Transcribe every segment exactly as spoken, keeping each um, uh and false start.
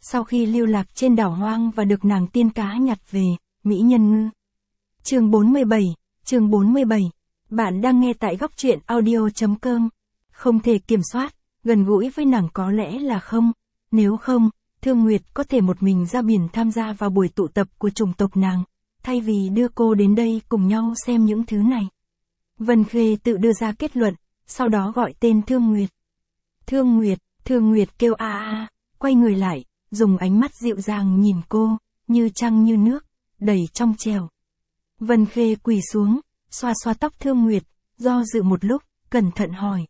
sau khi lưu lạc trên đảo hoang và được nàng tiên cá nhặt về, mỹ nhân ngư. Chương bốn mươi bảy, chương bốn mươi bảy. Bạn đang nghe tại góc truyện audio chấm com. Không thể kiểm soát, gần gũi với nàng có lẽ là không, nếu không, Thương Nguyệt có thể một mình ra biển tham gia vào buổi tụ tập của chủng tộc nàng, thay vì đưa cô đến đây cùng nhau xem những thứ này. Vân Khê tự đưa ra kết luận, sau đó gọi tên Thương Nguyệt. Thương Nguyệt, Thương Nguyệt kêu a a, quay người lại, dùng ánh mắt dịu dàng nhìn cô, như trăng như nước, đầy trong trẻo. Vân Khê quỳ xuống, xoa xoa tóc Thương Nguyệt, do dự một lúc, cẩn thận hỏi.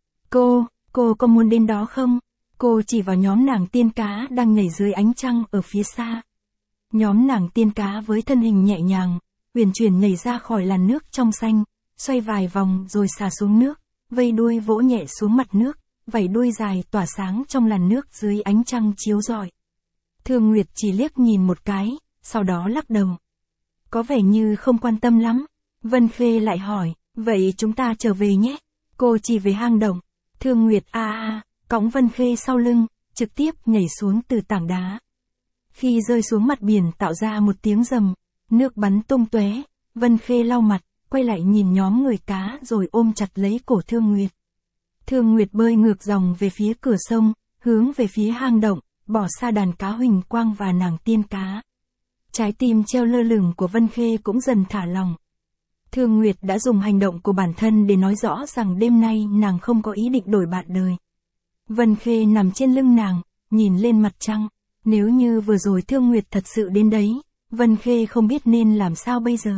Cô, cô có muốn đến đó không? Cô chỉ vào nhóm nàng tiên cá đang nhảy dưới ánh trăng ở phía xa. Nhóm nàng tiên cá với thân hình nhẹ nhàng, uyển chuyển nhảy ra khỏi làn nước trong xanh, xoay vài vòng rồi xà xuống nước, vây đuôi vỗ nhẹ xuống mặt nước, vảy đuôi dài tỏa sáng trong làn nước dưới ánh trăng chiếu rọi. Thương Nguyệt chỉ liếc nhìn một cái, sau đó lắc đầu. Có vẻ như không quan tâm lắm. Vân Khê lại hỏi, vậy chúng ta trở về nhé. Cô chỉ về hang động. Thương Nguyệt a a, cõng Vân Khê sau lưng, trực tiếp nhảy xuống từ tảng đá. Khi rơi xuống mặt biển tạo ra một tiếng rầm, nước bắn tung tóe, Vân Khê lau mặt, quay lại nhìn nhóm người cá rồi ôm chặt lấy cổ Thương Nguyệt. Thương Nguyệt bơi ngược dòng về phía cửa sông, hướng về phía hang động, bỏ xa đàn cá huỳnh quang và nàng tiên cá. Trái tim treo lơ lửng của Vân Khê cũng dần thả lỏng. Thương Nguyệt đã dùng hành động của bản thân để nói rõ rằng đêm nay nàng không có ý định đổi bạn đời. Vân Khê nằm trên lưng nàng, nhìn lên mặt trăng. Nếu như vừa rồi Thương Nguyệt thật sự đến đấy, Vân Khê không biết nên làm sao bây giờ.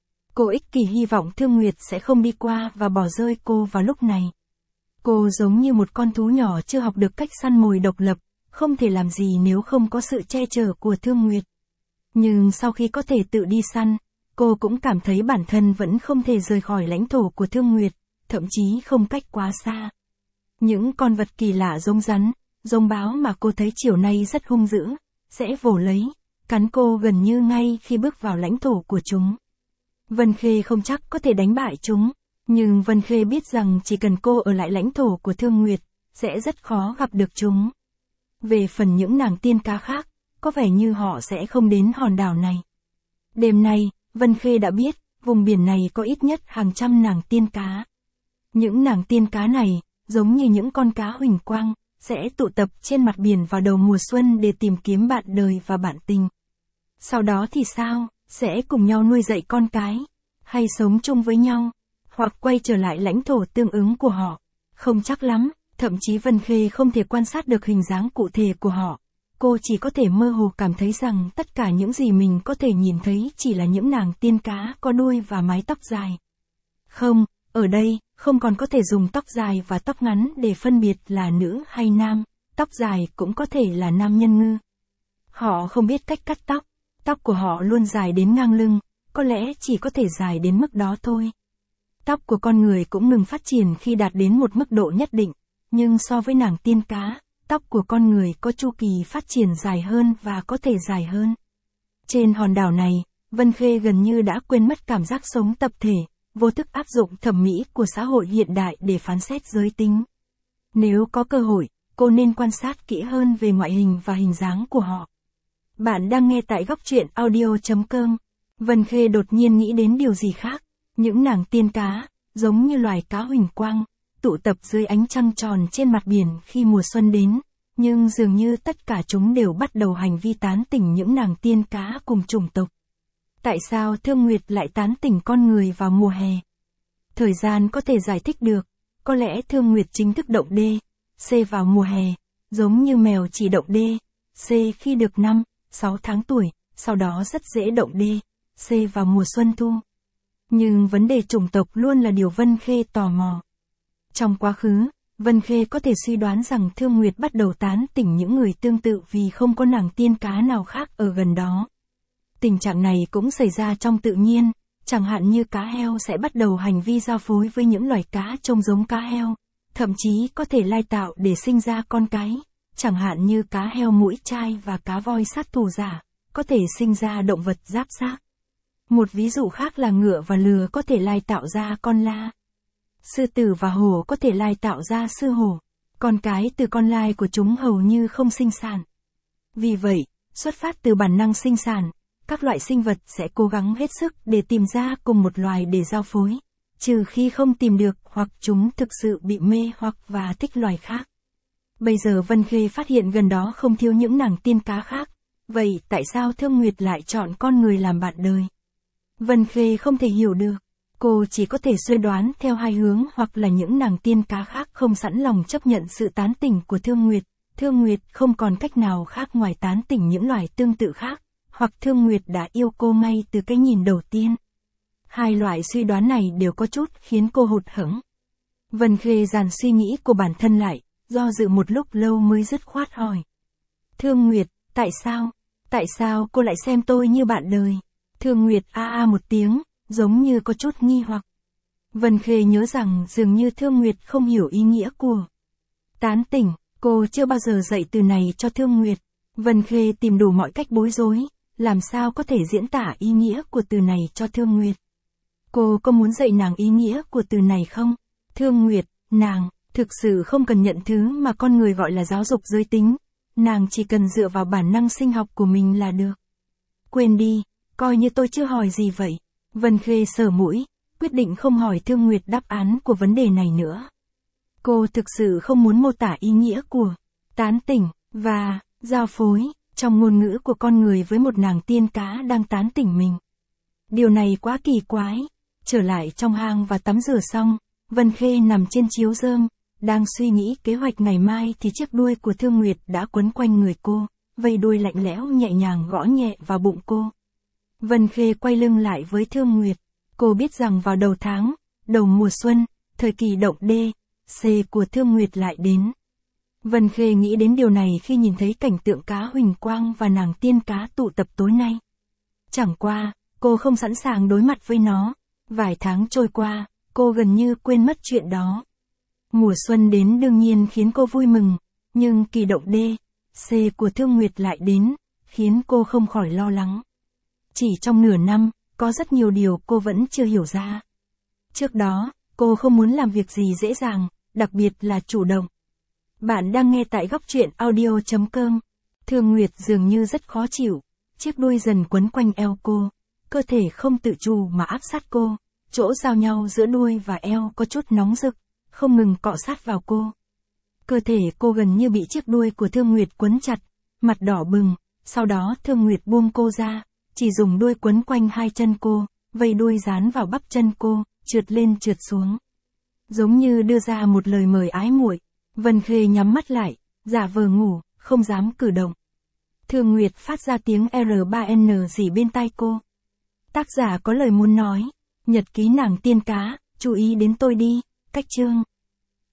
Cô ích kỷ hy vọng Thương Nguyệt sẽ không đi qua và bỏ rơi cô vào lúc này. Cô giống như một con thú nhỏ chưa học được cách săn mồi độc lập, không thể làm gì nếu không có sự che chở của Thương Nguyệt. Nhưng sau khi có thể tự đi săn, cô cũng cảm thấy bản thân vẫn không thể rời khỏi lãnh thổ của Thương Nguyệt, thậm chí không cách quá xa. Những con vật kỳ lạ giống rắn, giống báo mà cô thấy chiều nay rất hung dữ, sẽ vồ lấy, cắn cô gần như ngay khi bước vào lãnh thổ của chúng. Vân Khê không chắc có thể đánh bại chúng, nhưng Vân Khê biết rằng chỉ cần cô ở lại lãnh thổ của Thương Nguyệt, sẽ rất khó gặp được chúng. Về phần những nàng tiên cá khác, có vẻ như họ sẽ không đến hòn đảo này. Đêm nay, Vân Khê đã biết, vùng biển này có ít nhất hàng trăm nàng tiên cá. Những nàng tiên cá này, giống như những con cá huỳnh quang, sẽ tụ tập trên mặt biển vào đầu mùa xuân để tìm kiếm bạn đời và bạn tình. Sau đó thì sao, sẽ cùng nhau nuôi dạy con cái, hay sống chung với nhau, hoặc quay trở lại lãnh thổ tương ứng của họ. Không chắc lắm, thậm chí Vân Khê không thể quan sát được hình dáng cụ thể của họ. Cô chỉ có thể mơ hồ cảm thấy rằng tất cả những gì mình có thể nhìn thấy chỉ là những nàng tiên cá có đuôi và mái tóc dài. Không, ở đây, không còn có thể dùng tóc dài và tóc ngắn để phân biệt là nữ hay nam, tóc dài cũng có thể là nam nhân ngư. Họ không biết cách cắt tóc, tóc của họ luôn dài đến ngang lưng, có lẽ chỉ có thể dài đến mức đó thôi. Tóc của con người cũng ngừng phát triển khi đạt đến một mức độ nhất định, nhưng so với nàng tiên cá, tóc của con người có chu kỳ phát triển dài hơn và có thể dài hơn. Trên hòn đảo này, Vân Khê gần như đã quên mất cảm giác sống tập thể, vô thức áp dụng thẩm mỹ của xã hội hiện đại để phán xét giới tính. Nếu có cơ hội, cô nên quan sát kỹ hơn về ngoại hình và hình dáng của họ. Bạn đang nghe tại góc truyện audio chấm com. Vân Khê đột nhiên nghĩ đến điều gì khác. Những nàng tiên cá, giống như loài cá huỳnh quang, tụ tập dưới ánh trăng tròn trên mặt biển khi mùa xuân đến, nhưng dường như tất cả chúng đều bắt đầu hành vi tán tỉnh những nàng tiên cá cùng chủng tộc. Tại sao Thương Nguyệt lại tán tỉnh con người vào mùa hè? Thời gian có thể giải thích được, có lẽ Thương Nguyệt chính thức động đê, C vào mùa hè, giống như mèo chỉ động đê, C khi được năm, sáu tháng tuổi, sau đó rất dễ động đê, C vào mùa xuân thu. Nhưng vấn đề chủng tộc luôn là điều Vân Khê tò mò. Trong quá khứ, Vân Khê có thể suy đoán rằng Thương Nguyệt bắt đầu tán tỉnh những người tương tự vì không có nàng tiên cá nào khác ở gần đó. Tình trạng này cũng xảy ra trong tự nhiên, chẳng hạn như cá heo sẽ bắt đầu hành vi giao phối với những loài cá trông giống cá heo, thậm chí có thể lai tạo để sinh ra con cái, chẳng hạn như cá heo mũi chai và cá voi sát thủ giả, có thể sinh ra động vật giáp xác. Một ví dụ khác là ngựa và lừa có thể lai tạo ra con la. Sư tử và hổ có thể lai tạo ra sư hổ. Con cái từ con lai của chúng hầu như không sinh sản. Vì vậy, xuất phát từ bản năng sinh sản, các loại sinh vật sẽ cố gắng hết sức để tìm ra cùng một loài để giao phối, trừ khi không tìm được hoặc chúng thực sự bị mê hoặc và thích loài khác. Bây giờ Vân Khê phát hiện gần đó không thiếu những nàng tiên cá khác, vậy tại sao Thương Nguyệt lại chọn con người làm bạn đời? Vân Khê không thể hiểu được, cô chỉ có thể suy đoán theo hai hướng, hoặc là những nàng tiên cá khác không sẵn lòng chấp nhận sự tán tỉnh của Thương Nguyệt, Thương Nguyệt không còn cách nào khác ngoài tán tỉnh những loài tương tự khác, hoặc Thương Nguyệt đã yêu cô ngay từ cái nhìn đầu tiên. Hai loại suy đoán này đều có chút khiến cô hụt hẫng. Vân Khê dàn suy nghĩ của bản thân lại, do dự một lúc lâu mới dứt khoát hỏi. Thương Nguyệt, tại sao? Tại sao cô lại xem tôi như bạn đời? Thương Nguyệt a a một tiếng, giống như có chút nghi hoặc. Vân Khê nhớ rằng dường như Thương Nguyệt không hiểu ý nghĩa của tán tỉnh, cô chưa bao giờ dạy từ này cho Thương Nguyệt. Vân Khê tìm đủ mọi cách bối rối, làm sao có thể diễn tả ý nghĩa của từ này cho Thương Nguyệt. Cô có muốn dạy nàng ý nghĩa của từ này không? Thương Nguyệt, nàng, thực sự không cần nhận thứ mà con người gọi là giáo dục giới tính, nàng chỉ cần dựa vào bản năng sinh học của mình là được. Quên đi, coi như tôi chưa hỏi gì vậy. Vân Khê sờ mũi, quyết định không hỏi Thương Nguyệt đáp án của vấn đề này nữa. Cô thực sự không muốn mô tả ý nghĩa của tán tỉnh và giao phối trong ngôn ngữ của con người với một nàng tiên cá đang tán tỉnh mình. Điều này quá kỳ quái. Trở lại trong hang và tắm rửa xong, Vân Khê nằm trên chiếu rơm, đang suy nghĩ kế hoạch ngày mai thì chiếc đuôi của Thương Nguyệt đã quấn quanh người cô, vây đuôi lạnh lẽo nhẹ nhàng gõ nhẹ vào bụng cô. Vân Khê quay lưng lại với Thương Nguyệt. Cô biết rằng vào đầu tháng, đầu mùa xuân, thời kỳ động đê, xê của Thương Nguyệt lại đến. Vân Khê nghĩ đến điều này khi nhìn thấy cảnh tượng cá huỳnh quang và nàng tiên cá tụ tập tối nay. Chẳng qua, cô không sẵn sàng đối mặt với nó. Vài tháng trôi qua, cô gần như quên mất chuyện đó. Mùa xuân đến đương nhiên khiến cô vui mừng, nhưng kỳ động đê, xê của Thương Nguyệt lại đến, khiến cô không khỏi lo lắng. Chỉ trong nửa năm, có rất nhiều điều cô vẫn chưa hiểu ra. Trước đó, cô không muốn làm việc gì dễ dàng, đặc biệt là chủ động. Bạn đang nghe tại góc truyện audio chấm com. Thương Nguyệt dường như rất khó chịu, chiếc đuôi dần quấn quanh eo cô, cơ thể không tự chủ mà áp sát cô, chỗ giao nhau giữa đuôi và eo có chút nóng rực, không ngừng cọ sát vào cô. Cơ thể cô gần như bị chiếc đuôi của Thương Nguyệt quấn chặt, mặt đỏ bừng, sau đó Thương Nguyệt buông cô ra, chỉ dùng đuôi quấn quanh hai chân cô, vây đuôi dán vào bắp chân cô, trượt lên trượt xuống. Giống như đưa ra một lời mời ái muội. Vân Khê nhắm mắt lại, giả vờ ngủ, không dám cử động. Thương Nguyệt phát ra tiếng R ba N rỉ bên tai cô. Tác giả có lời muốn nói, nhật ký nàng tiên cá, chú ý đến tôi đi, cách chương.